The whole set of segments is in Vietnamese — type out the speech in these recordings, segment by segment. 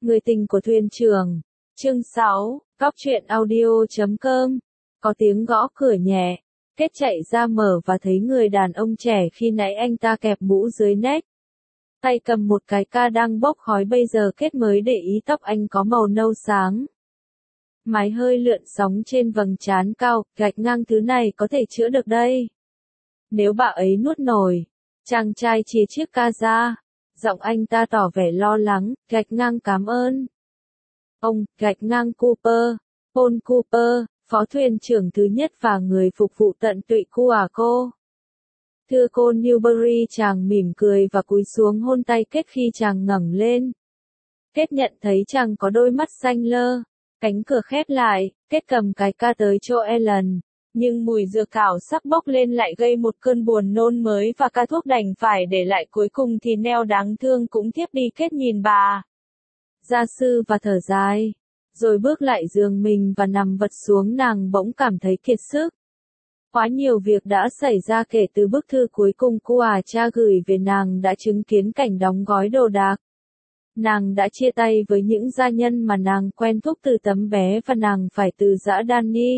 Người tình của thuyền trưởng. Chương 6, Góc truyện audio.com. Có tiếng gõ cửa nhẹ. Kết chạy ra mở và thấy người đàn ông trẻ khi nãy anh ta kẹp mũ dưới nách. Tay cầm một cái ca đang bốc khói, bây giờ Kết mới để ý tóc anh có màu nâu sáng. Mái hơi lượn sóng trên vầng trán cao, gạch ngang thứ này có thể chữa được đây. Nếu bà ấy nuốt nổi. Chàng trai chia chiếc ca ra. Giọng anh ta tỏ vẻ lo lắng, gạch ngang cảm ơn. Ông, gạch ngang Cooper, Paul Cooper, phó thuyền trưởng thứ nhất và người phục vụ tận tụy của cô. Thưa cô Newberry, chàng mỉm cười và cúi xuống hôn tay Kết khi chàng ngẩng lên. Kết nhận thấy chàng có đôi mắt xanh lơ. Cánh cửa khép lại, Kết cầm cái ca tới chỗ Ellen. Nhưng mùi dược thảo sắc bốc lên lại gây một cơn buồn nôn mới và ca thuốc đành phải để lại, cuối cùng thì Nell đáng thương cũng thiếp đi. Kết nhìn bà gia sư và thở dài, rồi bước lại giường mình và nằm vật xuống. Nàng bỗng cảm thấy kiệt sức. Quá nhiều việc đã xảy ra kể từ bức thư cuối cùng của cha gửi về. Nàng đã chứng kiến cảnh đóng gói đồ đạc. Nàng đã chia tay với những gia nhân mà nàng quen thuộc từ tấm bé và nàng phải từ giã Danny.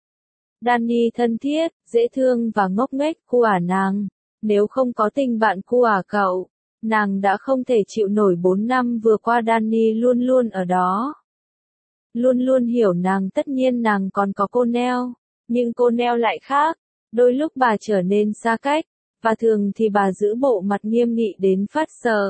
Danny thân thiết, dễ thương và ngốc nghếch của nàng. Nếu không có tình bạn của cậu, nàng đã không thể chịu nổi 4 năm vừa qua. Danny luôn luôn ở đó. Luôn luôn hiểu nàng. Tất nhiên nàng còn có cô Nell. Nhưng cô Nell lại khác. Đôi lúc bà trở nên xa cách. Và thường thì bà giữ bộ mặt nghiêm nghị đến phát sợ.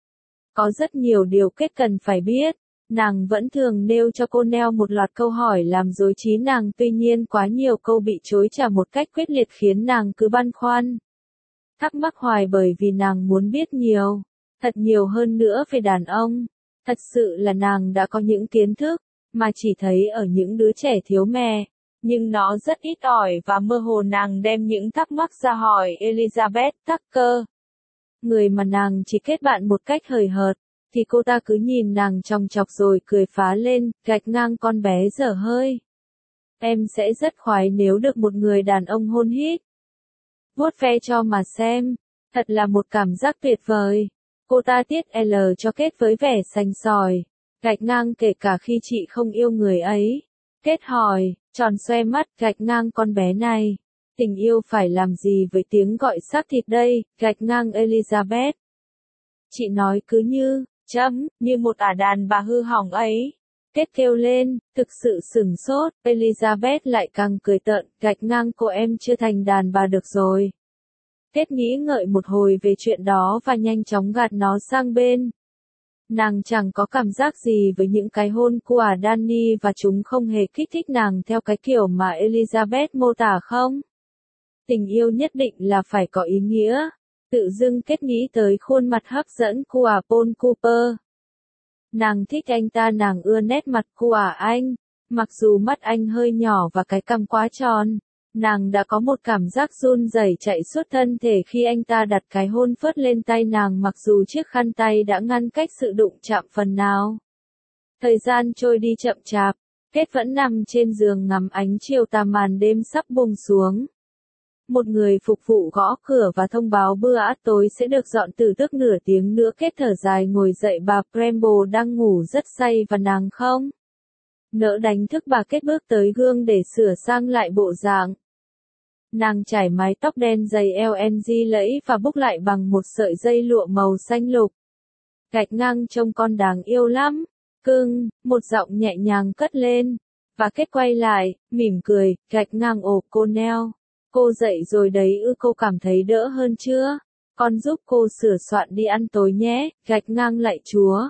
Có rất nhiều điều Kết cần phải biết. Nàng vẫn thường nêu cho cô Nell một loạt câu hỏi làm rối trí nàng, tuy nhiên quá nhiều câu bị chối trả một cách quyết liệt khiến nàng cứ băn khoăn, thắc mắc hoài, bởi vì nàng muốn biết nhiều, thật nhiều hơn nữa về đàn ông. Thật sự là nàng đã có những kiến thức mà chỉ thấy ở những đứa trẻ thiếu mẹ, nhưng nó rất ít ỏi và mơ hồ. Nàng đem những thắc mắc ra hỏi Elizabeth Tucker, người mà nàng chỉ kết bạn một cách hời hợt. Thì cô ta cứ nhìn nàng chòng chọc rồi cười phá lên, gạch ngang con bé dở hơi. Em sẽ rất khoái nếu được một người đàn ông hôn hít. Vuốt ve cho mà xem. Thật là một cảm giác tuyệt vời. Cô ta tiết L cho Kết với vẻ sành sỏi. Gạch ngang kể cả khi chị không yêu người ấy. Kết hỏi, tròn xoe mắt, gạch ngang con bé này. Tình yêu phải làm gì với tiếng gọi xác thịt đây, gạch ngang Elizabeth. Chị nói cứ như một đàn bà hư hỏng ấy. Kết kêu lên, thực sự sửng sốt. Elizabeth lại càng cười tợn, gạch ngang cô em chưa thành đàn bà được rồi. Kết nghĩ ngợi một hồi về chuyện đó và nhanh chóng gạt nó sang bên. Nàng chẳng có cảm giác gì với những cái hôn của Danny và chúng không hề kích thích nàng theo cái kiểu mà Elizabeth mô tả không? Tình yêu nhất định là phải có ý nghĩa. Tự dưng Kết nghĩ tới khuôn mặt hấp dẫn của Paul Cooper. Nàng thích anh ta, nàng ưa nét mặt của anh. Mặc dù mắt anh hơi nhỏ và cái cằm quá tròn, nàng đã có một cảm giác run rẩy chạy suốt thân thể khi anh ta đặt cái hôn phớt lên tay nàng, mặc dù chiếc khăn tay đã ngăn cách sự đụng chạm phần nào. Thời gian trôi đi chậm chạp. Kết vẫn nằm trên giường ngắm ánh chiều tà, màn đêm sắp buông xuống. Một người phục vụ gõ cửa và thông báo bữa ăn tối sẽ được dọn từ tức nửa tiếng nữa. Kết thở dài ngồi dậy. Bà Pramble đang ngủ rất say và nàng không nỡ đánh thức bà. Kết bước tới gương để sửa sang lại bộ dạng. Nàng trải mái tóc đen dày LNG lẫy và buộc lại bằng một sợi dây lụa màu xanh lục. Gạch ngang trông con đáng yêu lắm. Cưng, một giọng nhẹ nhàng cất lên. Và Kết quay lại, mỉm cười, gạch ngang ồ cô Nell. Cô dậy rồi đấy ư, cô cảm thấy đỡ hơn chưa? Con giúp cô sửa soạn đi ăn tối nhé, gạch ngang lạy Chúa.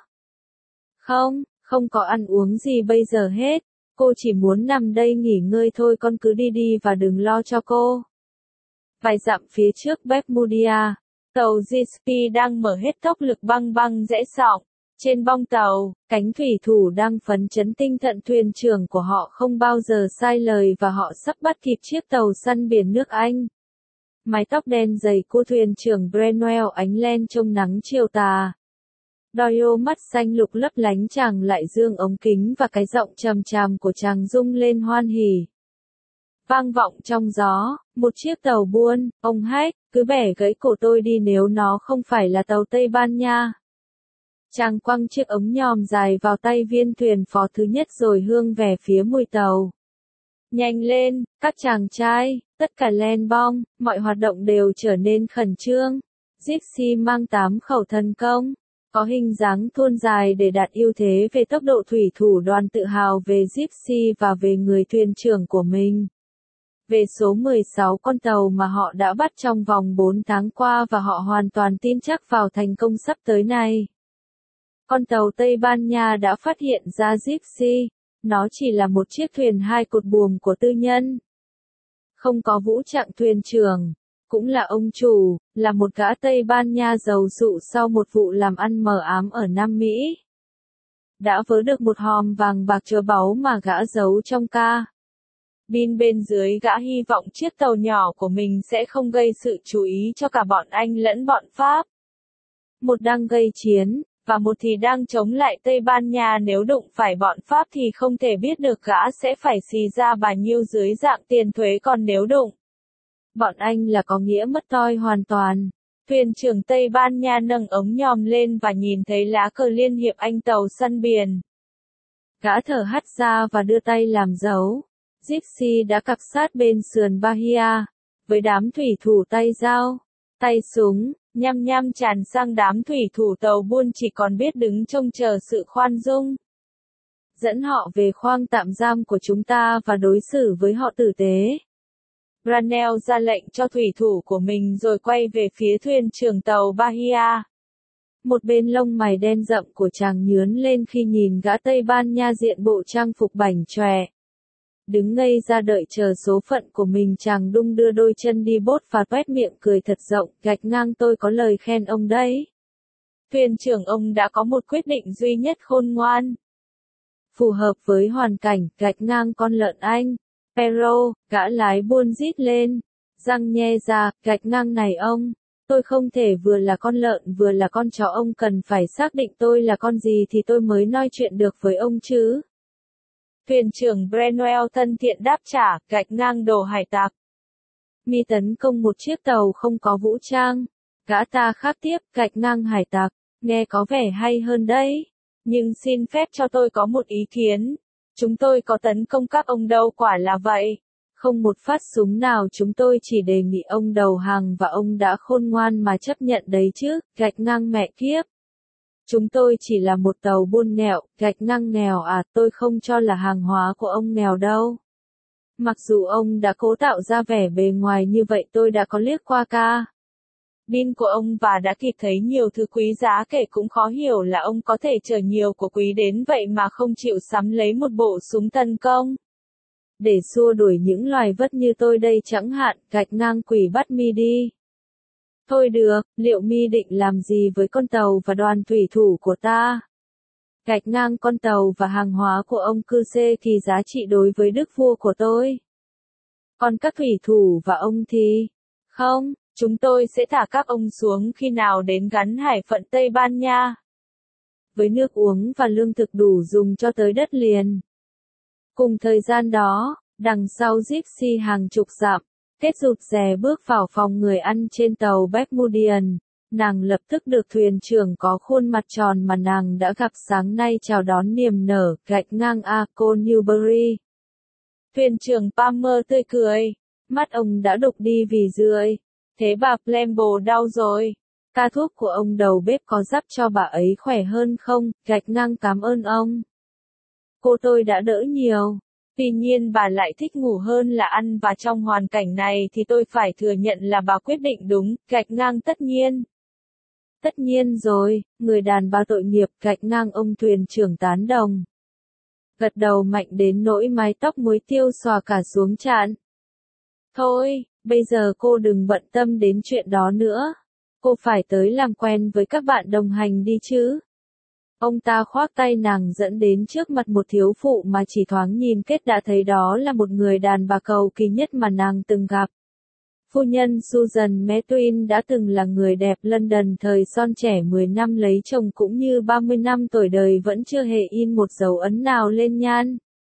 Không có ăn uống gì bây giờ hết. Cô chỉ muốn nằm đây nghỉ ngơi thôi, con cứ đi đi và đừng lo cho cô. Vài dặm phía trước Bermudia, tàu GSP đang mở hết tốc lực băng băng rẽ sóng. Trên bong tàu, cánh thủy thủ đang phấn chấn tinh thần. Thuyền trưởng của họ không bao giờ sai lời và họ sắp bắt kịp chiếc tàu săn biển nước Anh. Mái tóc đen dày của thuyền trưởng Brenwell ánh lên trong nắng chiều tà. Doyle mắt xanh lục lấp lánh, chàng lại dương ống kính và cái giọng trầm trầm của chàng rung lên hoan hỉ. Vang vọng trong gió, một chiếc tàu buôn, ông Hách, cứ bẻ gãy cổ tôi đi nếu nó không phải là tàu Tây Ban Nha. Chàng quăng chiếc ống nhòm dài vào tay viên thuyền phó thứ nhất rồi hướng về phía mui tàu. Nhanh lên, các chàng trai, tất cả lên bong, mọi hoạt động đều trở nên khẩn trương. Gypsy mang 8 khẩu thần công, có hình dáng thon dài để đạt ưu thế về tốc độ. Thủy thủ đoàn tự hào về Gypsy và về người thuyền trưởng của mình. Về số 16 con tàu mà họ đã bắt trong vòng 4 tháng qua và họ hoàn toàn tin chắc vào thành công sắp tới này. Con tàu Tây Ban Nha đã phát hiện ra Gypsy, nó chỉ là một chiếc thuyền 2 cột buồm của tư nhân. Không có vũ trạng thuyền trưởng, cũng là ông chủ, là một gã Tây Ban Nha giàu sụ sau một vụ làm ăn mờ ám ở Nam Mỹ. Đã vớ được một hòm vàng bạc chứa báu mà gã giấu trong ca bin bên dưới. Gã hy vọng chiếc tàu nhỏ của mình sẽ không gây sự chú ý cho cả bọn Anh lẫn bọn Pháp. Một đang gây chiến, và một thì đang chống lại Tây Ban Nha. Nếu đụng phải bọn Pháp thì không thể biết được gã sẽ phải xì ra bao nhiêu dưới dạng tiền thuế, còn nếu đụng bọn Anh là có nghĩa mất toi hoàn toàn. Thuyền trưởng Tây Ban Nha nâng ống nhòm lên và nhìn thấy lá cờ Liên hiệp Anh tàu săn biển. Gã thở hắt ra và đưa tay làm dấu. Gypsy đã cặp sát bên sườn Bahia, với đám thủy thủ tay dao, tay súng, nhăm nhăm tràn sang đám thủy thủ tàu buôn chỉ còn biết đứng trông chờ sự khoan dung. Dẫn họ về khoang tạm giam của chúng ta và đối xử với họ tử tế. Granell ra lệnh cho thủy thủ của mình rồi quay về phía thuyền trưởng tàu Bahia. Một bên lông mày đen rậm của chàng nhướn lên khi nhìn gã Tây Ban Nha diện bộ trang phục bảnh chòe. Đứng ngây ra đợi chờ số phận của mình, chàng đung đưa đôi chân đi bốt và toét miệng cười thật rộng, gạch ngang tôi có lời khen ông đấy. Thuyền trưởng ông đã có một quyết định duy nhất khôn ngoan. Phù hợp với hoàn cảnh, gạch ngang con lợn anh. Pero, gã lái buôn rít lên, răng nhe ra, gạch ngang này ông. Tôi không thể vừa là con lợn vừa là con chó, ông cần phải xác định tôi là con gì thì tôi mới nói chuyện được với ông chứ. Thuyền trưởng Brenwell thân thiện đáp trả, gạch ngang đồ hải tặc. Mi tấn công một chiếc tàu không có vũ trang. Gã ta khác tiếp, gạch ngang hải tặc, nghe có vẻ hay hơn đấy. Nhưng xin phép cho tôi có một ý kiến. Chúng tôi có tấn công các ông đâu, quả là vậy. Không một phát súng nào, chúng tôi chỉ đề nghị ông đầu hàng và ông đã khôn ngoan mà chấp nhận đấy chứ, gạch ngang mẹ kiếp. Chúng tôi chỉ là một tàu buôn nghèo, gạch ngang nghèo à, tôi không cho là hàng hóa của ông nghèo đâu. Mặc dù ông đã cố tạo ra vẻ bề ngoài như vậy, tôi đã có liếc qua ca bin của ông và đã kịp thấy nhiều thứ quý giá, kể cũng khó hiểu là ông có thể chở nhiều của quý đến vậy mà không chịu sắm lấy một bộ súng tấn công. Để xua đuổi những loài vất như tôi đây chẳng hạn, gạch ngang quỷ bắt mi đi. Thôi được, liệu mi định làm gì với con tàu và đoàn thủy thủ của ta? Gạch ngang con tàu và hàng hóa của ông cư xê thì giá trị đối với đức vua của tôi. Còn các thủy thủ và ông thì? Không, chúng tôi sẽ thả các ông xuống khi nào đến gắn hải phận Tây Ban Nha. Với nước uống và lương thực đủ dùng cho tới đất liền. Cùng thời gian đó, đằng sau Gypsy hàng chục dặm, Kết rụt rè bước vào phòng người ăn trên tàu Bermudian. Nàng lập tức được thuyền trưởng có khuôn mặt tròn mà nàng đã gặp sáng nay chào đón niềm nở, gạch ngang A. cô Newbury. Thuyền trưởng Palmer tươi cười. Mắt ông đã đục đi vì rười. Thế bà Plembo đau rồi. Ca thuốc của ông đầu bếp có giúp cho bà ấy khỏe hơn không? Gạch ngang cảm ơn ông. Cô tôi đã đỡ nhiều. Tuy nhiên bà lại thích ngủ hơn là ăn và trong hoàn cảnh này thì tôi phải thừa nhận là bà quyết định đúng, gạch ngang tất nhiên. Tất nhiên rồi, người đàn bà tội nghiệp, gạch ngang ông thuyền trưởng tán đồng. Gật đầu mạnh đến nỗi mái tóc muối tiêu xòa cả xuống trán. Thôi, bây giờ cô đừng bận tâm đến chuyện đó nữa. Cô phải tới làm quen với các bạn đồng hành đi chứ. Ông ta khoác tay nàng dẫn đến trước mặt một thiếu phụ mà chỉ thoáng nhìn kết đã thấy đó là một người đàn bà cầu kỳ nhất mà nàng từng gặp. Phu nhân Susan Metwin đã từng là người đẹp London thời son trẻ 10 năm lấy chồng cũng như 30 năm tuổi đời vẫn chưa hề in một dấu ấn nào lên nhan.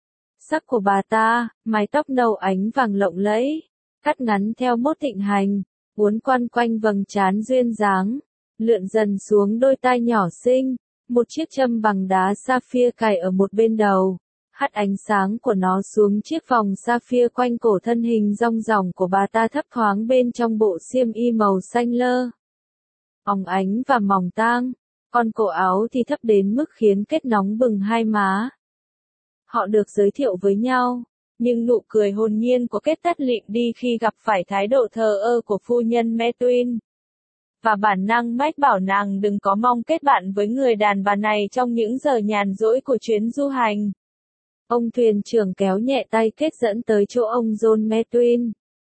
Sắc của bà ta, mái tóc nâu ánh vàng lộng lẫy, cắt ngắn theo mốt thịnh hành, uốn quanh quanh vầng trán duyên dáng, lượn dần xuống đôi tai nhỏ xinh. Một chiếc châm bằng đá sapphire cài ở một bên đầu. Hắt ánh sáng của nó xuống chiếc vòng sapphire quanh cổ, thân hình rong ròng của bà ta thấp thoáng bên trong bộ xiêm y màu xanh lơ, óng ánh và mỏng tang, còn cổ áo thì thấp đến mức khiến Kết nóng bừng hai má. Họ được giới thiệu với nhau, nhưng nụ cười hồn nhiên của Kết tắt lịm đi khi gặp phải thái độ thờ ơ của phu nhân Metwin. Và bản năng mách bảo nàng đừng có mong kết bạn với người đàn bà này trong những giờ nhàn rỗi của chuyến du hành. Ông thuyền trưởng kéo nhẹ tay Kết dẫn tới chỗ ông John Metwin.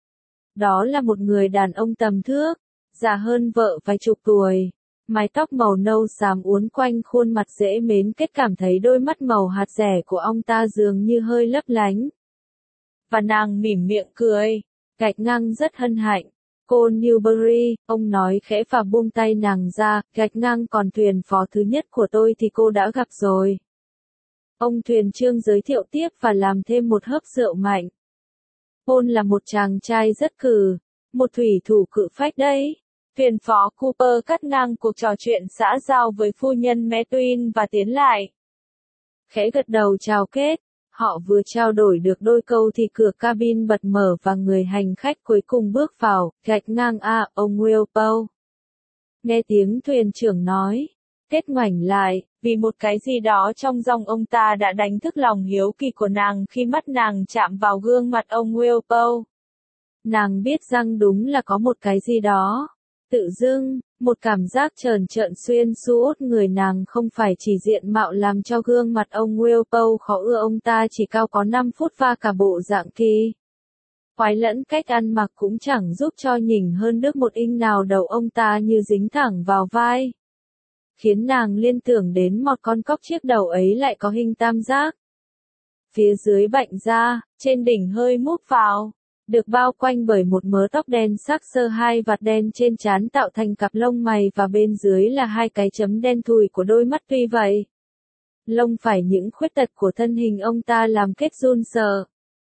Đó là một người đàn ông tầm thước, già hơn vợ vài chục tuổi. Mái tóc màu nâu xám uốn quanh khuôn mặt dễ mến. Kết cảm thấy đôi mắt màu hạt dẻ của ông ta dường như hơi lấp lánh. Và nàng mỉm miệng cười, gạch ngang rất hân hạnh. Cô Newbury, ông nói khẽ và buông tay nàng ra, gạch ngang còn thuyền phó thứ nhất của tôi thì cô đã gặp rồi. Ông thuyền trưởng giới thiệu tiếp và làm thêm một hớp rượu mạnh. Paul là một chàng trai rất cừ, một thủy thủ cự phách đấy. Thuyền phó Cooper cắt ngang cuộc trò chuyện xã giao với phu nhân Metwin và tiến lại. Khẽ gật đầu chào Kết. Họ vừa trao đổi được đôi câu thì cửa cabin bật mở và người hành khách cuối cùng bước vào, gạch ngang ông Wilpo. Nghe tiếng thuyền trưởng nói, Kết ngoảnh lại, vì một cái gì đó trong giọng ông ta đã đánh thức lòng hiếu kỳ của nàng khi mắt nàng chạm vào gương mặt ông Wilpo. Nàng biết rằng đúng là có một cái gì đó. Tự dưng, một cảm giác trờn trợn xuyên suốt người nàng, không phải chỉ diện mạo làm cho gương mặt ông Wilpo khó ưa, ông ta chỉ cao có 5 phút và cả bộ dạng kỳ quái lẫn cách ăn mặc cũng chẳng giúp cho nhỉnh hơn được một inch nào. Đầu ông ta như dính thẳng vào vai, khiến nàng liên tưởng đến một con cóc, chiếc đầu ấy lại có hình tam giác. Phía dưới bạnh ra, trên đỉnh hơi múp vào, được bao quanh bởi một mớ tóc đen sắc sơ, hai vạt đen trên trán tạo thành cặp lông mày và bên dưới là hai cái chấm đen thùi của đôi mắt. Tuy vậy, lông phải những khuyết tật của thân hình ông ta làm Kết run sợ.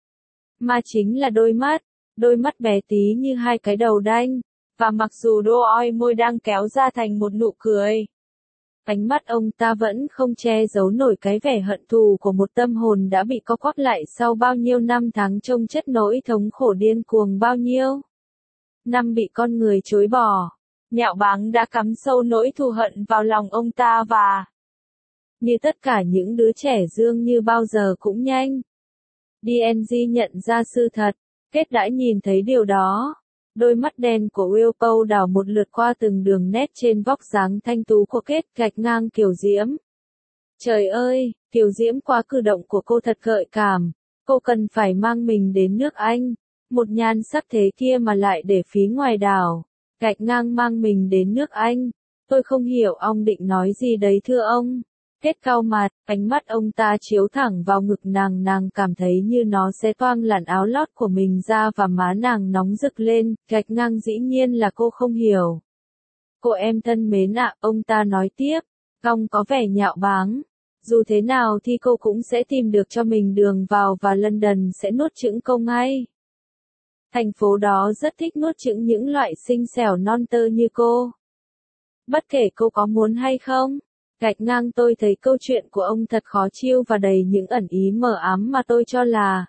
Mà chính là đôi mắt bé tí như hai cái đầu đanh, và mặc dù đôi môi đang kéo ra thành một nụ cười, ánh mắt ông ta vẫn không che giấu nổi cái vẻ hận thù của một tâm hồn đã bị co quắp lại sau bao nhiêu năm tháng chông chất nỗi thống khổ điên cuồng, bao nhiêu năm bị con người chối bỏ. Nhạo báng đã cắm sâu nỗi thù hận vào lòng ông ta và, như tất cả những đứa trẻ dường như bao giờ cũng nhanh DNG nhận ra sự thật. Kết đã nhìn thấy điều đó. Đôi mắt đen của Wilpo đảo một lượt qua từng đường nét trên vóc dáng thanh tú của Kết, gạch ngang kiều diễm. Trời ơi, kiều diễm quá, cử động của cô thật gợi cảm. Cô cần phải mang mình đến nước Anh. Một nhan sắc thế kia mà lại để phí ngoài đảo. Gạch ngang mang mình đến nước Anh. Tôi không hiểu ông định nói gì đấy thưa ông. Kết cau mặt, ánh mắt ông ta chiếu thẳng vào ngực nàng, nàng cảm thấy như nó sẽ toang làn áo lót của mình ra và má nàng nóng rực lên. Gạch ngang dĩ nhiên là cô không hiểu. Cô em thân mến ạ, ông ta nói tiếp, gong có vẻ nhạo báng. Dù thế nào thì cô cũng sẽ tìm được cho mình đường vào và London sẽ nuốt chửng cô ngay. Thành phố đó rất thích nuốt chửng những loại xinh xẻo non tơ như cô. Bất kể cô có muốn hay không. Gạch ngang, tôi thấy câu chuyện của ông thật khó chịu và đầy những ẩn ý mờ ám mà tôi cho là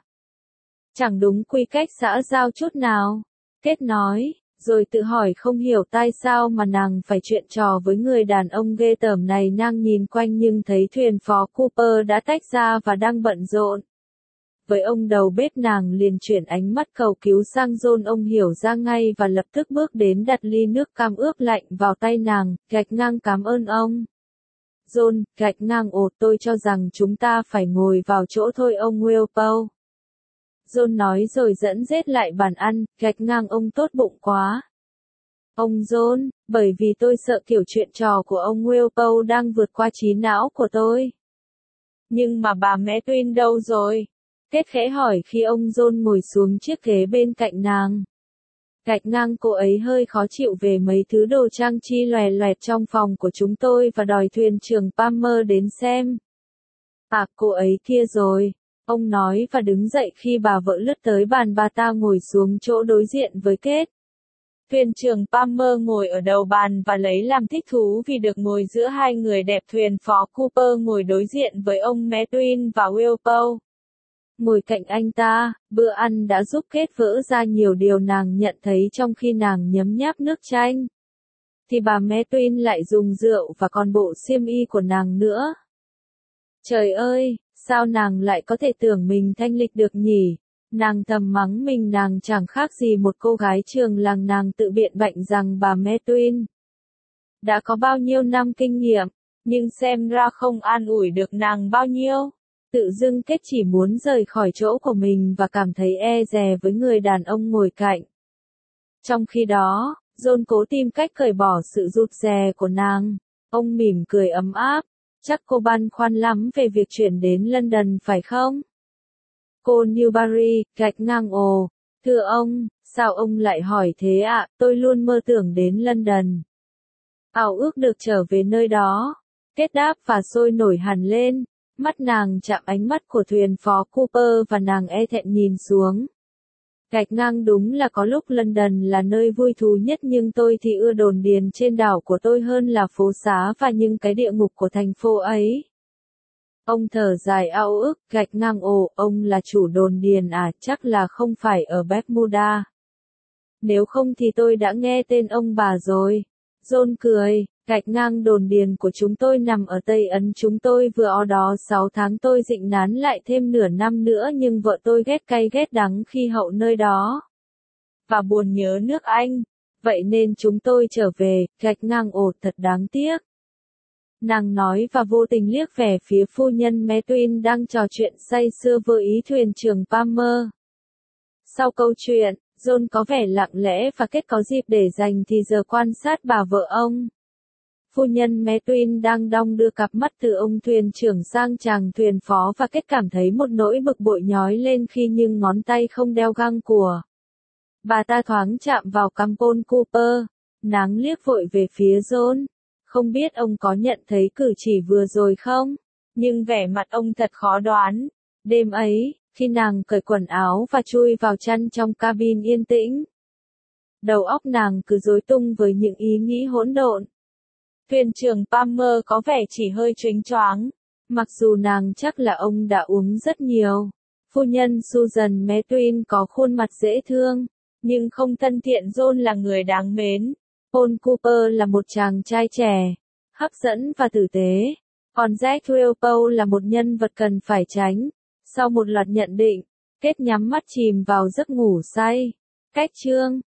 chẳng đúng quy cách xã giao chút nào. Kết nói, rồi tự hỏi không hiểu tại sao mà nàng phải chuyện trò với người đàn ông ghê tởm này. Nàng nhìn quanh nhưng thấy thuyền phó Cooper đã tách ra và đang bận rộn với ông đầu bếp. Nàng liền chuyển ánh mắt cầu cứu sang John. Ông hiểu ra ngay và lập tức bước đến đặt ly nước cam ướp lạnh vào tay nàng. Gạch ngang, cảm ơn ông John. Gạch ngang, ồ, tôi cho rằng chúng ta phải ngồi vào chỗ thôi ông Wilpo. John nói rồi dẫn dết lại bàn ăn. Gạch ngang, ông tốt bụng quá. Ông John, bởi vì tôi sợ kiểu chuyện trò của ông Wilpo đang vượt qua trí não của tôi. Nhưng mà bà Metwin đâu rồi? Kết khẽ hỏi khi ông John ngồi xuống chiếc ghế bên cạnh nàng. Gạch ngang, cô ấy hơi khó chịu về mấy thứ đồ trang trí loè loẹt trong phòng của chúng tôi và đòi thuyền trưởng Palmer đến xem. À, cô ấy kia rồi, ông nói và đứng dậy khi bà vợ lướt tới bàn. Bà ta ngồi xuống chỗ đối diện với Kết. Thuyền trưởng Palmer ngồi ở đầu bàn và lấy làm thích thú vì được ngồi giữa hai người đẹp. Thuyền phó Cooper ngồi đối diện với ông Medwin và Wilpo. Ngồi cạnh anh ta, bữa ăn đã giúp kết vỡ ra nhiều điều nàng nhận thấy trong khi nàng nhấm nháp nước chanh. Thì bà Medwin lại dùng rượu và còn bộ xiêm y của nàng nữa. Trời ơi, sao nàng lại có thể tưởng mình thanh lịch được nhỉ? Nàng thầm mắng mình, nàng chẳng khác gì một cô gái trường làng. Nàng tự biện bệnh rằng bà Medwin đã có bao nhiêu năm kinh nghiệm, nhưng xem ra không an ủi được nàng bao nhiêu. Tự dưng Kate chỉ muốn rời khỏi chỗ của mình và cảm thấy e dè với người đàn ông ngồi cạnh. Trong khi đó, John cố tìm cách cởi bỏ sự rụt rè của nàng. Ông mỉm cười ấm áp. Chắc cô băn khoăn lắm về việc chuyển đến London phải không? Cô Newberry, gạch ngang ồ. Thưa ông, sao ông lại hỏi thế ạ? Tôi luôn mơ tưởng đến London. Ao ước được trở về nơi đó. Kết đáp và sôi nổi hẳn lên. Mắt nàng chạm ánh mắt của thuyền phó Cooper và nàng e thẹn nhìn xuống. Gạch ngang, đúng là có lúc London là nơi vui thú nhất, nhưng tôi thì ưa đồn điền trên đảo của tôi hơn là phố xá và những cái địa ngục của thành phố ấy. Ông thở dài ao ước. Gạch ngang ồ, ông là chủ đồn điền à? Chắc là không phải ở Bermuda. Nếu không thì tôi đã nghe tên ông bà rồi. John cười. Gạch ngang, đồn điền của chúng tôi nằm ở Tây Ấn. Chúng tôi vừa ở đó 6 tháng. Tôi định nán lại thêm nửa năm nữa, nhưng vợ tôi ghét cay ghét đắng khí hậu nơi đó và buồn nhớ nước Anh. Vậy nên chúng tôi trở về. Gạch ngang ồ, thật đáng tiếc. Nàng nói và vô tình liếc về phía phu nhân Medwin đang trò chuyện say sưa với ý thuyền trưởng Palmer. Sau câu chuyện, John có vẻ lặng lẽ và Kate có dịp để dành thì giờ quan sát bà vợ ông. Phu nhân Medwin đang đong đưa cặp mắt từ ông thuyền trưởng sang chàng thuyền phó và Kate cảm thấy một nỗi bực bội nhói lên khi nhưng ngón tay không đeo găng của bà ta thoáng chạm vào cằm Paul Cooper. Nàng liếc vội về phía John. Không biết ông có nhận thấy cử chỉ vừa rồi không? Nhưng vẻ mặt ông thật khó đoán. Đêm ấy, khi nàng cởi quần áo và chui vào chăn trong cabin yên tĩnh, đầu óc nàng cứ rối tung với những ý nghĩ hỗn độn. Thuyền trưởng Palmer có vẻ chỉ hơi chếnh choáng, mặc dù nàng chắc là ông đã uống rất nhiều. Phu nhân Susan Medwin có khuôn mặt dễ thương, nhưng không thân thiện. John là người đáng mến. Paul Cooper là một chàng trai trẻ, hấp dẫn và tử tế. Còn Jack Wilpo là một nhân vật cần phải tránh. Sau một loạt nhận định, Kate nhắm mắt chìm vào giấc ngủ say. Cách chương